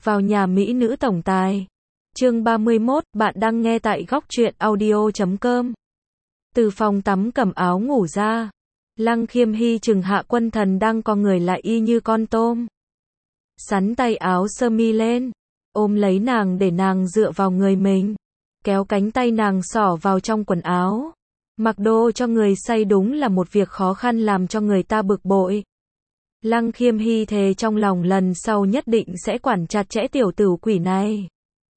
vào nhà mỹ nữ tổng tài. Chương 31, bạn đang nghe tại góc truyện audio.com. Từ phòng tắm cầm áo ngủ ra, Lăng Khiêm Hy chừng Hạ Quân Thần đang co người lại y như con tôm. Sắn tay áo sơ mi lên, ôm lấy nàng để nàng dựa vào người mình, kéo cánh tay nàng xỏ vào trong quần áo. Mặc đồ cho người say đúng là một việc khó khăn làm cho người ta bực bội. Lăng Khiêm Hy thề trong lòng lần sau nhất định sẽ quản chặt chẽ tiểu tử quỷ này,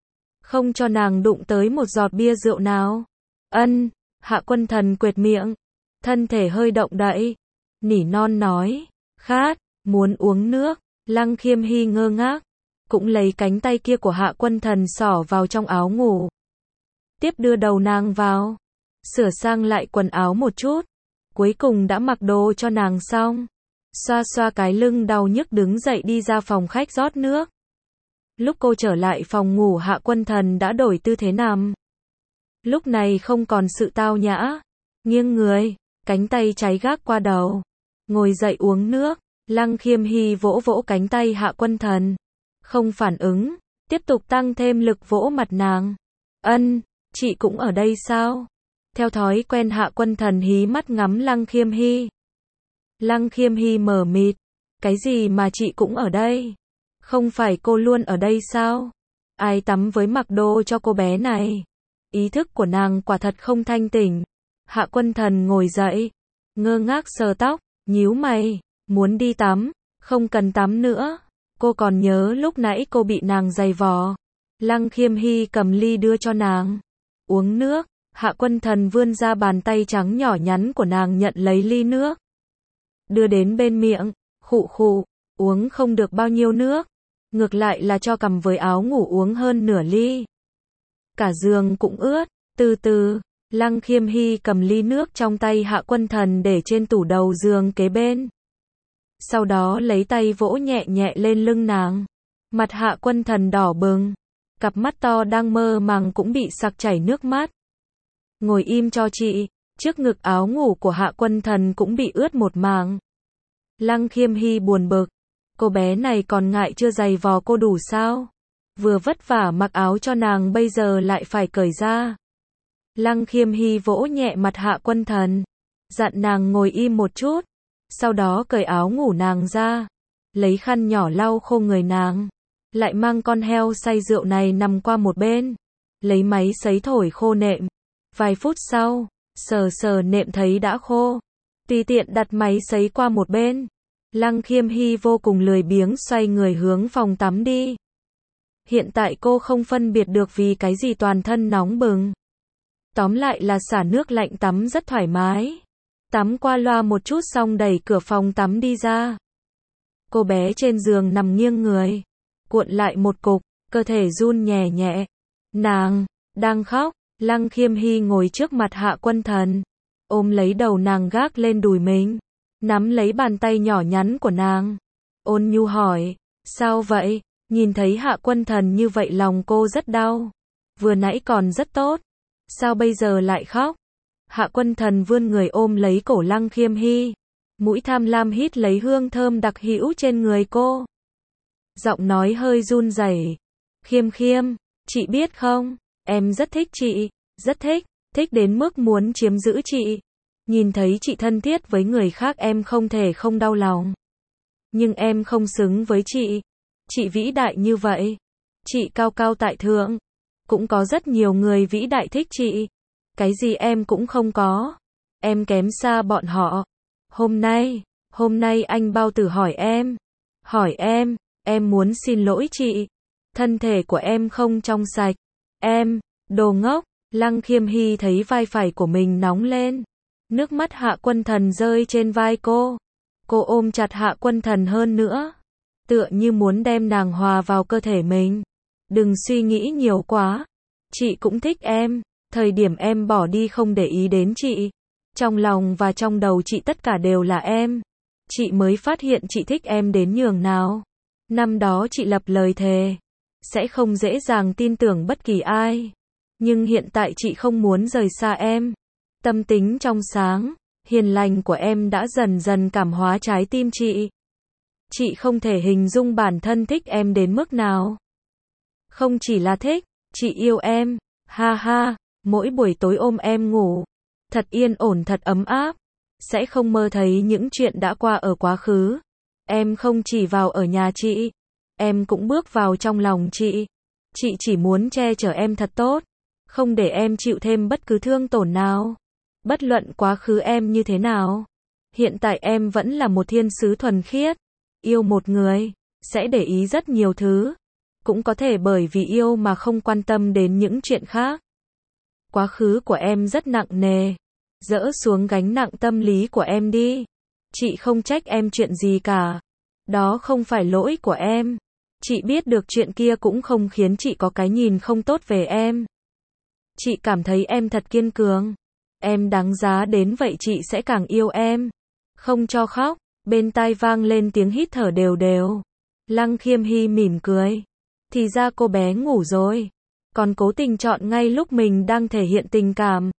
không cho nàng đụng tới một giọt bia rượu nào. Ân, Hạ Quân Thần quệt miệng, thân thể hơi động đậy, nỉ non nói, khát, muốn uống nước. Lăng Khiêm Hy ngơ ngác, cũng lấy cánh tay kia của Hạ Quân Thần xỏ vào trong áo ngủ. Tiếp đưa đầu nàng vào, sửa sang lại quần áo một chút, cuối cùng đã mặc đồ cho nàng xong. Xoa xoa cái lưng đau nhức đứng dậy đi ra phòng khách rót nước. Lúc cô trở lại phòng ngủ Hạ Quân Thần đã đổi tư thế nằm. Lúc này không còn sự tao nhã, nghiêng người, cánh tay cháy gác qua đầu, ngồi dậy uống nước. Lăng Khiêm Hy vỗ vỗ cánh tay Hạ Quân Thần, không phản ứng, tiếp tục tăng thêm lực vỗ mặt nàng. Ân, chị cũng ở đây sao? Theo thói quen Hạ Quân Thần hí mắt ngắm Lăng Khiêm Hy. Lăng Khiêm Hy mờ mịt, cái gì mà chị cũng ở đây? Không phải cô luôn ở đây sao? Ai tắm với mặc đồ cho cô bé này? Ý thức của nàng quả thật không thanh tỉnh. Hạ Quân Thần ngồi dậy, ngơ ngác sờ tóc, nhíu mày, muốn đi tắm, không cần tắm nữa. Cô còn nhớ lúc nãy cô bị nàng giày vò. Lăng Khiêm Hy cầm ly đưa cho nàng, uống nước. Hạ Quân Thần vươn ra bàn tay trắng nhỏ nhắn của nàng nhận lấy ly nước, đưa đến bên miệng, khụ khụ, uống không được bao nhiêu nước, ngược lại là cho cầm với áo ngủ uống hơn nửa ly. Cả giường cũng ướt. Từ từ, Lăng Khiêm Hy cầm ly nước trong tay Hạ Quân Thần để trên tủ đầu giường kế bên. Sau đó lấy tay vỗ nhẹ nhẹ lên lưng nàng. Mặt Hạ Quân Thần đỏ bừng, cặp mắt to đang mơ màng cũng bị sặc chảy nước mắt. Ngồi im cho chị. Trước ngực áo ngủ của Hạ Quân Thần cũng bị ướt một mảng. Lăng Khiêm Hy buồn bực, cô bé này còn ngại chưa giày vò cô đủ sao? Vừa vất vả mặc áo cho nàng bây giờ lại phải cởi ra. Lăng Khiêm Hy vỗ nhẹ mặt Hạ Quân Thần, dặn nàng ngồi im một chút, sau đó cởi áo ngủ nàng ra, lấy khăn nhỏ lau khô người nàng, lại mang con heo say rượu này nằm qua một bên, lấy máy sấy thổi khô nệm. Vài phút sau, sờ sờ nệm thấy đã khô, tùy tiện đặt máy sấy qua một bên. Lăng Khiêm Hy vô cùng lười biếng xoay người hướng phòng tắm đi. Hiện tại cô không phân biệt được vì cái gì toàn thân nóng bừng. Tóm lại là xả nước lạnh tắm rất thoải mái. Tắm qua loa một chút xong đẩy cửa phòng tắm đi ra. Cô bé trên giường nằm nghiêng người, cuộn lại một cục, cơ thể run nhẹ nhẹ. Nàng đang khóc. Lăng Khiêm Hy ngồi trước mặt Hạ Quân Thần, ôm lấy đầu nàng gác lên đùi mình, nắm lấy bàn tay nhỏ nhắn của nàng, ôn nhu hỏi, sao vậy? Nhìn thấy Hạ Quân Thần như vậy lòng cô rất đau. Vừa nãy còn rất tốt, sao bây giờ lại khóc? Hạ Quân Thần vươn người ôm lấy cổ Lăng Khiêm Hy, mũi tham lam hít lấy hương thơm đặc hữu trên người cô. Giọng nói hơi run rẩy, Khiêm Khiêm, chị biết không? Em rất thích chị, rất thích, thích đến mức muốn chiếm giữ chị. Nhìn thấy chị thân thiết với người khác em không thể không đau lòng. Nhưng em không xứng với chị. Chị vĩ đại như vậy. Chị cao cao tại thượng. Cũng có rất nhiều người vĩ đại thích chị. Cái gì em cũng không có. Em kém xa bọn họ. Hôm nay anh Bao Tử hỏi em muốn xin lỗi chị. Thân thể của em không trong sạch. Em, đồ ngốc. Lăng Khiêm Hy thấy vai phải của mình nóng lên. Nước mắt Hạ Quân Thần rơi trên vai cô. Cô ôm chặt Hạ Quân Thần hơn nữa, tựa như muốn đem nàng hòa vào cơ thể mình. Đừng suy nghĩ nhiều quá. Chị cũng thích em. Thời điểm em bỏ đi không để ý đến chị, trong lòng và trong đầu chị tất cả đều là em. Chị mới phát hiện chị thích em đến nhường nào. Năm đó chị lập lời thề sẽ không dễ dàng tin tưởng bất kỳ ai. Nhưng hiện tại chị không muốn rời xa em. Tâm tính trong sáng, hiền lành của em đã dần dần cảm hóa trái tim chị. Chị không thể hình dung bản thân thích em đến mức nào. Không chỉ là thích, chị yêu em. Ha ha, mỗi buổi tối ôm em ngủ. Thật yên ổn, thật ấm áp. Sẽ không mơ thấy những chuyện đã qua ở quá khứ. Em không chỉ vào ở nhà chị, em cũng bước vào trong lòng chị. Chị chỉ muốn che chở em thật tốt, không để em chịu thêm bất cứ thương tổn nào. Bất luận quá khứ em như thế nào, hiện tại em vẫn là một thiên sứ thuần khiết. Yêu một người, sẽ để ý rất nhiều thứ. Cũng có thể bởi vì yêu mà không quan tâm đến những chuyện khác. Quá khứ của em rất nặng nề. Dỡ xuống gánh nặng tâm lý của em đi. Chị không trách em chuyện gì cả. Đó không phải lỗi của em. Chị biết được chuyện kia cũng không khiến chị có cái nhìn không tốt về em. Chị cảm thấy em thật kiên cường. Em đáng giá đến vậy chị sẽ càng yêu em. Không cho khóc. Bên tai vang lên tiếng hít thở đều đều. Lăng Khiêm Hy mỉm cười. Thì ra cô bé ngủ rồi. Còn cố tình chọn ngay lúc mình đang thể hiện tình cảm.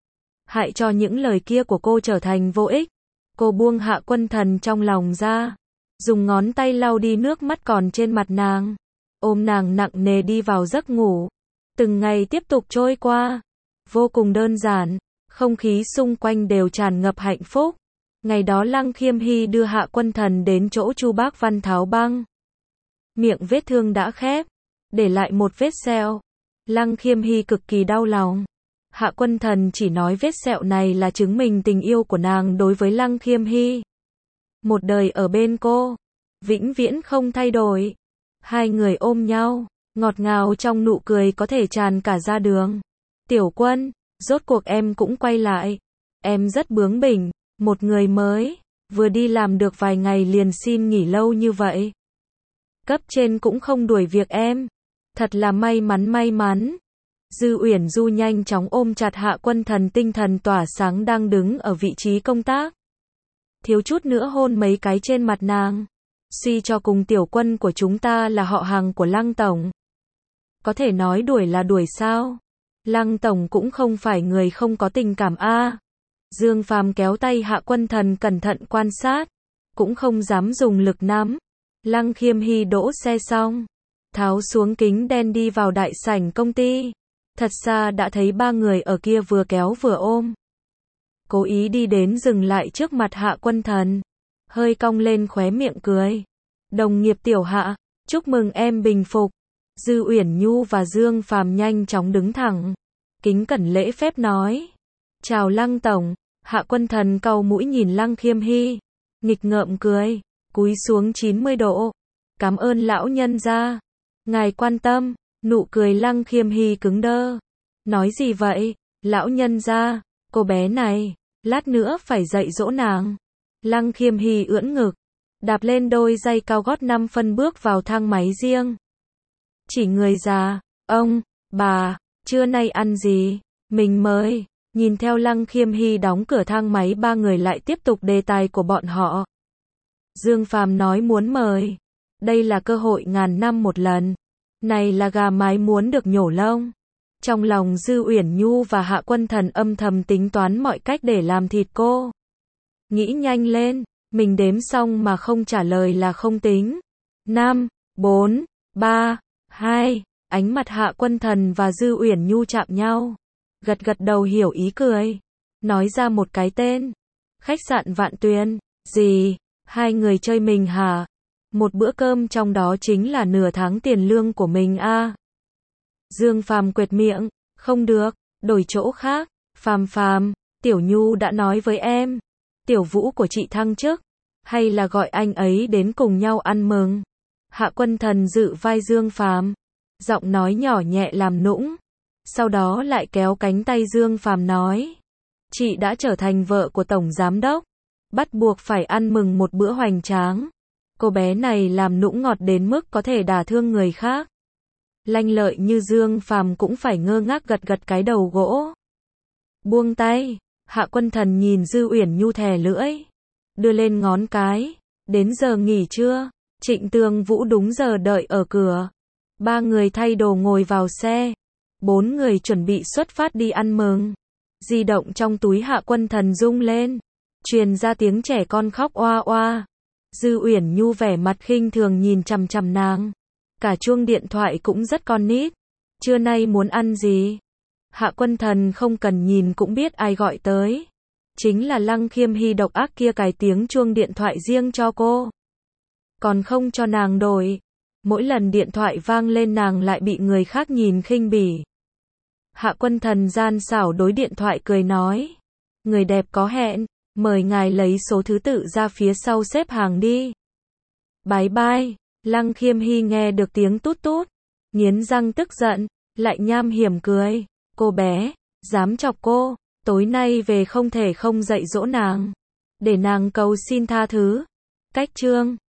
Hại cho những lời kia của cô trở thành vô ích. Cô buông Hạ Quân Thần trong lòng ra. Dùng ngón tay lau đi nước mắt còn trên mặt nàng. Ôm nàng nặng nề đi vào giấc ngủ. Từng ngày tiếp tục trôi qua. Vô cùng đơn giản. Không khí xung quanh đều tràn ngập hạnh phúc. Ngày đó Lăng Khiêm Hy đưa Hạ Quân Thần đến chỗ Chu Bác Văn tháo băng. Miệng vết thương đã khép. Để lại một vết sẹo. Lăng Khiêm Hy cực kỳ đau lòng. Hạ Quân Thần chỉ nói vết sẹo này là chứng minh tình yêu của nàng đối với Lăng Khiêm Hy. Một đời ở bên cô. Vĩnh viễn không thay đổi. Hai người ôm nhau. Ngọt ngào trong nụ cười có thể tràn cả ra đường. Tiểu Quân, rốt cuộc em cũng quay lại. Em rất bướng bỉnh. Một người mới. Vừa đi làm được vài ngày liền xin nghỉ lâu như vậy. Cấp trên cũng không đuổi việc em. Thật là may mắn. Dư Uyển Du nhanh chóng ôm chặt Hạ Quân Thần, tinh thần tỏa sáng đang đứng ở vị trí công tác. Thiếu chút nữa hôn mấy cái trên mặt nàng. Suy cho cùng Tiểu Quân của chúng ta là họ hàng của Lăng Tổng. Có thể nói đuổi là đuổi sao? Lăng Tổng cũng không phải người không có tình cảm a. Dương Phàm kéo tay Hạ Quân Thần cẩn thận quan sát. Cũng không dám dùng lực nắm. Lăng Khiêm Hy đỗ xe xong. Tháo xuống kính đen đi vào đại sảnh công ty. Thật xa đã thấy ba người ở kia vừa kéo vừa ôm. Cố ý đi đến dừng lại trước mặt Hạ Quân Thần. Hơi cong lên khóe miệng cười. Đồng nghiệp Tiểu Hạ, chúc mừng em bình phục. Dư Uyển Nhu và Dương Phàm nhanh chóng đứng thẳng. Kính cẩn lễ phép nói. Chào Lăng Tổng. Hạ Quân Thần cau mũi nhìn Lăng Khiêm Hy. Nghịch ngợm cười. Cúi xuống 90 độ. Cảm ơn lão nhân gia. Ngài quan tâm. Nụ cười Lăng Khiêm Hy cứng đơ. Nói gì vậy? Lão nhân gia, cô bé này, lát nữa phải dạy dỗ nàng. Lăng Khiêm Hy ưỡn ngực, đạp lên đôi giày cao gót 5 phân bước vào thang máy riêng. Chỉ người già, ông, bà, trưa nay ăn gì? Mình mời. Nhìn theo Lăng Khiêm Hy đóng cửa thang máy, ba người lại tiếp tục đề tài của bọn họ. Dương Phàm nói muốn mời. Đây là cơ hội ngàn năm một lần. Này là gà mái muốn được nhổ lông. Trong lòng Dư Uyển Nhu và Hạ Quân Thần âm thầm tính toán mọi cách để làm thịt cô. Nghĩ nhanh lên, mình đếm xong mà không trả lời là không tính. 5, 4, 3, 2, ánh mặt Hạ Quân Thần và Dư Uyển Nhu chạm nhau. Gật gật đầu hiểu ý cười. Nói ra một cái tên. Khách sạn Vạn Tuyền. Gì? Hai người chơi mình hả? Một bữa cơm trong đó chính là nửa tháng tiền lương của mình a. Dương Phàm quệt miệng, không được, đổi chỗ khác. Phàm, Tiểu Nhu đã nói với em, Tiểu Vũ của chị thăng chức, hay là gọi anh ấy đến cùng nhau ăn mừng. Hạ Quân Thần dự vai Dương Phàm, giọng nói nhỏ nhẹ làm nũng, sau đó lại kéo cánh tay Dương Phàm nói, chị đã trở thành vợ của tổng giám đốc, bắt buộc phải ăn mừng một bữa hoành tráng. Cô bé này làm nũng ngọt đến mức có thể đả thương người khác. Lanh lợi như Dương Phàm cũng phải ngơ ngác gật gật cái đầu gỗ. Buông tay, Hạ Quân Thần nhìn Dư Uyển Nhu thè lưỡi, đưa lên ngón cái. Đến giờ nghỉ trưa, Trịnh Tường Vũ đúng giờ đợi ở cửa. Ba người thay đồ ngồi vào xe. 4 người chuẩn bị xuất phát đi ăn mừng. Di động trong túi Hạ Quân Thần rung lên, truyền ra tiếng trẻ con khóc oa oa. Dư Uyển Nhu vẻ mặt khinh thường nhìn chằm chằm nàng. Cả chuông điện thoại cũng rất con nít. Trưa nay muốn ăn gì? Hạ Quân Thần không cần nhìn cũng biết ai gọi tới. Chính là Lăng Khiêm Hy độc ác kia cài tiếng chuông điện thoại riêng cho cô. Còn không cho nàng đổi. Mỗi lần điện thoại vang lên nàng lại bị người khác nhìn khinh bỉ. Hạ Quân Thần gian xảo đối điện thoại cười nói. Người đẹp có hẹn, mời ngài lấy số thứ tự ra phía sau xếp hàng đi. Bye bye. Lăng Khiêm Hy nghe được tiếng tút tút, nghiến răng tức giận, lại nham hiểm cười. Cô bé, dám chọc cô, tối nay về không thể không dạy dỗ nàng, để nàng cầu xin tha thứ. Cách chương